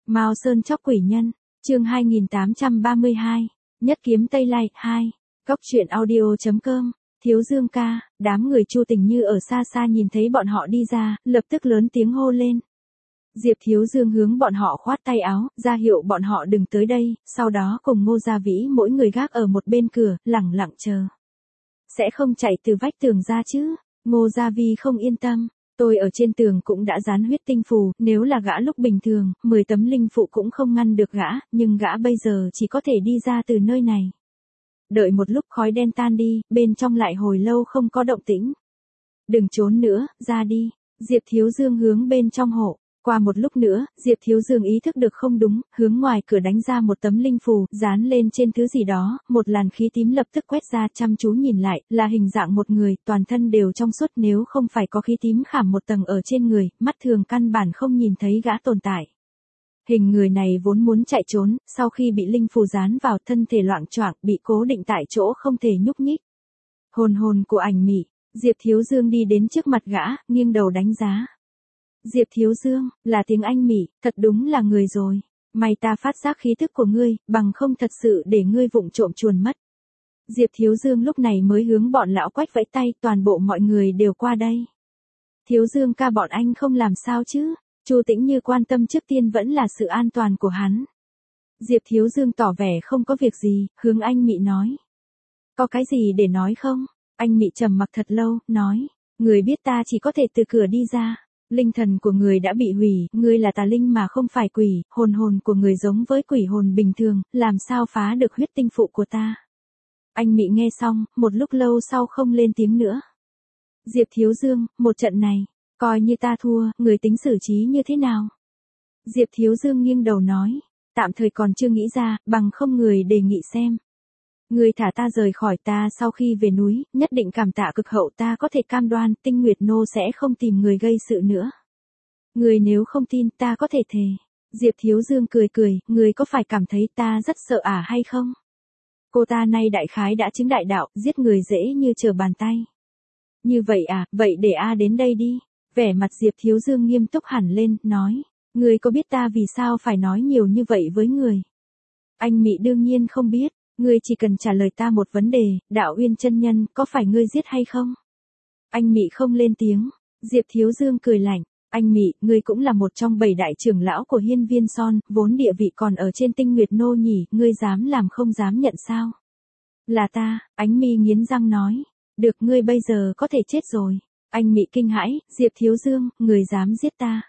Mao Sơn chóc quỷ nhân, chương 2832, Nhất kiếm Tây Lai 2, Cóc truyện audio.com, Thiếu Dương ca, đám người Chu Tình Như ở xa xa nhìn thấy bọn họ đi ra, lập tức lớn tiếng hô lên. Diệp Thiếu Dương hướng bọn họ khoát tay áo, ra hiệu bọn họ đừng tới đây, sau đó cùng Ngô Gia Vĩ mỗi người gác ở một bên cửa, lẳng lặng chờ. Sẽ không chạy từ vách tường ra chứ? Ngô Gia Vi không yên tâm. Tôi ở trên tường cũng đã dán huyết tinh phù, nếu là gã lúc bình thường, 10 tấm linh phụ cũng không ngăn được gã, nhưng gã bây giờ chỉ có thể đi ra từ nơi này. Đợi một lúc khói đen tan đi, bên trong lại hồi lâu không có động tĩnh. Đừng trốn nữa, ra đi. Diệp Thiếu Dương hướng bên trong hộ. Qua một lúc nữa, Diệp Thiếu Dương ý thức được không đúng, hướng ngoài cửa đánh ra một tấm linh phù, dán lên trên thứ gì đó, một làn khí tím lập tức quét ra, chăm chú nhìn lại, là hình dạng một người, toàn thân đều trong suốt, nếu không phải có khí tím khảm một tầng ở trên người, mắt thường căn bản không nhìn thấy gã tồn tại. Hình người này vốn muốn chạy trốn, sau khi bị linh phù dán vào, thân thể loạng choạng, bị cố định tại chỗ không thể nhúc nhích. Hồn của Ảnh Mị. Diệp Thiếu Dương đi đến trước mặt gã, nghiêng đầu đánh giá. Diệp Thiếu Dương, là tiếng Anh Mị, thật đúng là người rồi. May ta phát giác khí thức của ngươi, bằng không thật sự để ngươi vụng trộm chuồn mất. Diệp Thiếu Dương lúc này mới hướng bọn lão Quách vẫy tay, toàn bộ mọi người đều qua đây. Thiếu Dương ca, bọn anh không làm sao chứ? Chu Tĩnh Như quan tâm trước tiên vẫn là sự an toàn của hắn. Diệp Thiếu Dương tỏ vẻ không có việc gì, hướng Anh Mị nói. Có cái gì để nói không? Anh Mị trầm mặc thật lâu, nói. Người biết ta chỉ có thể từ cửa đi ra. Linh thần của người đã bị hủy, ngươi là tà linh mà không phải quỷ, hồn của người giống với quỷ hồn bình thường, làm sao phá được huyết tinh phụ của ta? Anh Mị nghe xong, một lúc lâu sau không lên tiếng nữa. Diệp Thiếu Dương, một trận này, coi như ta thua, người tính xử trí như thế nào? Diệp Thiếu Dương nghiêng đầu nói, tạm thời còn chưa nghĩ ra, bằng không người đề nghị xem. Người thả ta rời khỏi ta sau khi về núi, nhất định cảm tạ cực hậu, ta có thể cam đoan, Tinh Nguyệt Nô sẽ không tìm người gây sự nữa. Người nếu không tin, ta có thể thề. Diệp Thiếu Dương cười, người có phải cảm thấy ta rất sợ hay không? Cô ta nay đại khái đã chứng đại đạo, giết người dễ như trở bàn tay. Như vậy vậy để đến đây đi. Vẻ mặt Diệp Thiếu Dương nghiêm túc hẳn lên, nói, người có biết ta vì sao phải nói nhiều như vậy với người? Anh Mị đương nhiên không biết. Ngươi chỉ cần trả lời ta một vấn đề, Đạo Uyên chân nhân, có phải ngươi giết hay không? Anh Mị không lên tiếng. Diệp Thiếu Dương cười lạnh. Anh Mị, ngươi cũng là một trong 7 đại trưởng lão của Hiên Viên Son, vốn địa vị còn ở trên Tinh Nguyệt Nô nhỉ, ngươi dám làm không dám nhận sao? Là ta, Ánh Mi nghiến răng nói. Được, ngươi bây giờ có thể chết rồi. Anh Mị kinh hãi, Diệp Thiếu Dương, người dám giết ta.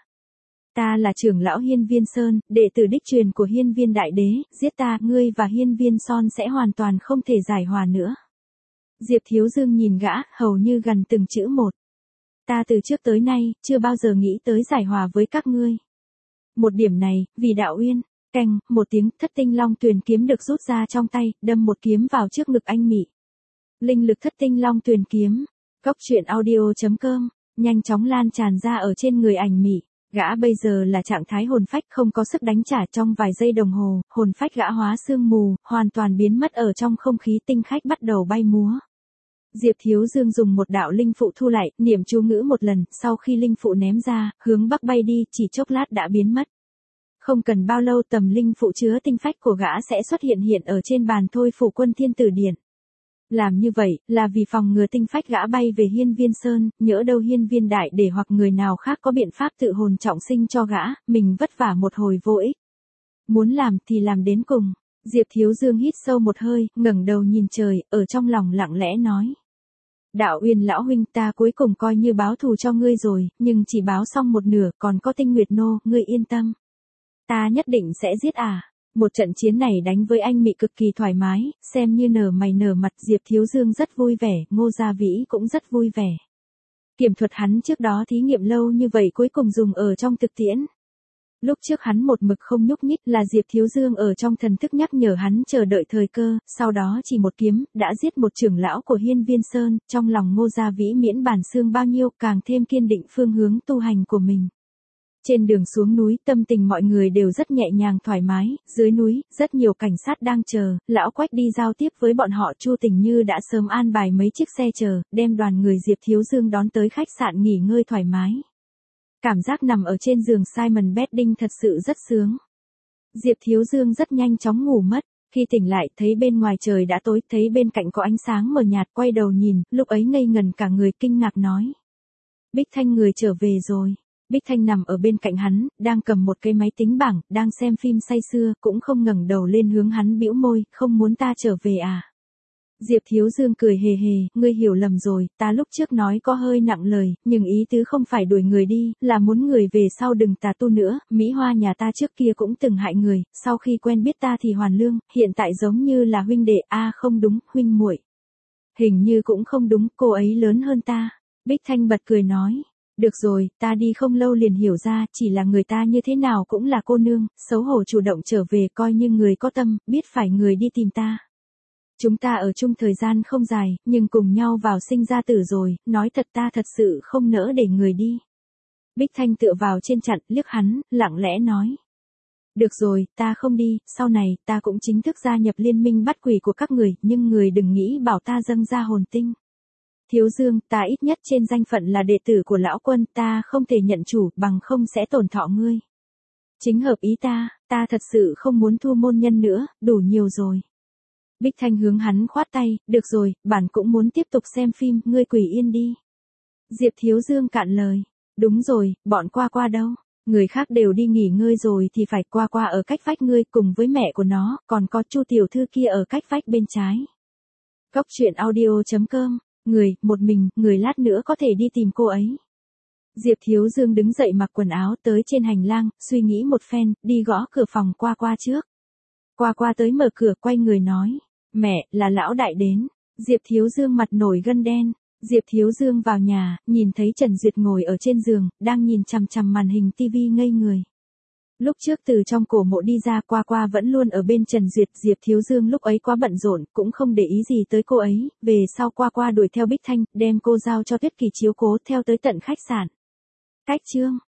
Ta là trưởng lão Hiên Viên Sơn, đệ tử đích truyền của Hiên Viên Đại Đế, giết ta, ngươi và Hiên Viên Son sẽ hoàn toàn không thể giải hòa nữa. Diệp Thiếu Dương nhìn gã, hầu như gần từng chữ một. Ta từ trước tới nay, chưa bao giờ nghĩ tới giải hòa với các ngươi. Một điểm này, vì Đạo Uyên, canh, một tiếng, Thất Tinh Long Tuyền kiếm được rút ra trong tay, đâm một kiếm vào trước ngực anh Mị. Linh lực Thất Tinh Long Tuyền kiếm, Cóc truyện audio.com, nhanh chóng lan tràn ra ở trên người Ảnh Mị. Gã bây giờ là trạng thái hồn phách, không có sức đánh trả, trong vài giây đồng hồ, hồn phách gã hóa sương mù, hoàn toàn biến mất ở trong không khí, tinh khách bắt đầu bay múa. Diệp Thiếu Dương dùng một đạo linh phụ thu lại, niệm chú ngữ một lần, sau khi linh phụ ném ra, hướng bắc bay đi, chỉ chốc lát đã biến mất. Không cần bao lâu tầm linh phụ chứa tinh phách của gã sẽ xuất hiện ở trên bàn thôi phủ Quân Thiên Tử Điện. Làm như vậy, là vì phòng ngừa tinh phách gã bay về Hiên Viên Sơn, nhỡ đâu Hiên Viên Đại Để hoặc người nào khác có biện pháp tự hồn trọng sinh cho gã, mình vất vả một hồi vô ích. Muốn làm thì làm đến cùng. Diệp Thiếu Dương hít sâu một hơi, ngẩng đầu nhìn trời, ở trong lòng lặng lẽ nói. Đạo Uyên lão huynh, ta cuối cùng coi như báo thù cho ngươi rồi, nhưng chỉ báo xong một nửa, còn có Tinh Nguyệt Nô, ngươi yên tâm. Ta nhất định sẽ giết Một trận chiến này đánh với anh Mị cực kỳ thoải mái, xem như nở mày nở mặt. Diệp Thiếu Dương rất vui vẻ, Ngô Gia Vĩ cũng rất vui vẻ. Kiểm thuật hắn trước đó thí nghiệm lâu như vậy cuối cùng dùng ở trong thực tiễn. Lúc trước hắn một mực không nhúc nhích, là Diệp Thiếu Dương ở trong thần thức nhắc nhở hắn chờ đợi thời cơ, sau đó chỉ một kiếm, đã giết một trưởng lão của Hiên Viên Sơn, trong lòng Ngô Gia Vĩ miễn bản xương bao nhiêu, càng thêm kiên định phương hướng tu hành của mình. Trên đường xuống núi, tâm tình mọi người đều rất nhẹ nhàng thoải mái, dưới núi, rất nhiều cảnh sát đang chờ, lão Quách đi giao tiếp với bọn họ. Chu Tình Như đã sớm an bài mấy chiếc xe chờ, đem đoàn người Diệp Thiếu Dương đón tới khách sạn nghỉ ngơi thoải mái. Cảm giác nằm ở trên giường Simon Bedding thật sự rất sướng. Diệp Thiếu Dương rất nhanh chóng ngủ mất. Khi tỉnh lại, thấy bên ngoài trời đã tối, thấy bên cạnh có ánh sáng mờ nhạt, quay đầu nhìn, lúc ấy ngây ngần cả người, kinh ngạc nói. Bích Thanh người trở về rồi. Bích Thanh nằm ở bên cạnh hắn, đang cầm một cái máy tính bảng, đang xem phim say sưa, cũng không ngẩng đầu lên hướng hắn bĩu môi, không muốn ta trở về à? Diệp Thiếu Dương cười hề hề, ngươi hiểu lầm rồi, ta lúc trước nói có hơi nặng lời, nhưng ý tứ không phải đuổi người đi, là muốn người về sau đừng tà tu nữa, Mỹ Hoa nhà ta trước kia cũng từng hại người, sau khi quen biết ta thì hoàn lương, hiện tại giống như là huynh đệ, không đúng, huynh muội. Hình như cũng không đúng, cô ấy lớn hơn ta. Bích Thanh bật cười nói. Được rồi, ta đi không lâu liền hiểu ra, chỉ là người ta như thế nào cũng là cô nương, xấu hổ chủ động trở về coi như người có tâm, biết phải người đi tìm ta. Chúng ta ở chung thời gian không dài, nhưng cùng nhau vào sinh ra tử rồi, nói thật ta thật sự không nỡ để người đi. Bích Thanh tựa vào trên chặn, liếc hắn, lặng lẽ nói. Được rồi, ta không đi, sau này, ta cũng chính thức gia nhập liên minh bắt quỷ của các người, nhưng người đừng nghĩ bảo ta dâng ra hồn tinh. Thiếu Dương, ta ít nhất trên danh phận là đệ tử của lão quân, ta không thể nhận chủ, bằng không sẽ tổn thọ ngươi. Chính hợp ý ta thật sự không muốn thu môn nhân nữa, đủ nhiều rồi. Bích Thanh hướng hắn khoát tay, được rồi, bản cũng muốn tiếp tục xem phim, ngươi quỳ yên đi. Diệp Thiếu Dương cạn lời, đúng rồi, bọn qua qua đâu? Người khác đều đi nghỉ ngơi rồi thì phải qua qua ở cách vách ngươi cùng với mẹ của nó, còn có Chu tiểu thư kia ở cách vách bên trái. Cốc truyện audio.com, một mình, người lát nữa có thể đi tìm cô ấy. Diệp Thiếu Dương đứng dậy mặc quần áo tới trên hành lang, suy nghĩ một phen, đi gõ cửa phòng qua qua trước. Qua qua tới mở cửa quay người nói, mẹ, là lão đại đến. Diệp Thiếu Dương mặt nổi gân đen. Diệp Thiếu Dương vào nhà, nhìn thấy Trần Duyệt ngồi ở trên giường, đang nhìn chằm chằm màn hình tivi ngây người. Lúc trước từ trong cổ mộ đi ra qua qua vẫn luôn ở bên Trần Duyệt, Diệp Thiếu Dương lúc ấy quá bận rộn, cũng không để ý gì tới cô ấy, về sau qua qua đuổi theo Bích Thanh, đem cô giao cho Tuyết Kỳ chiếu cố theo tới tận khách sạn. Cách chương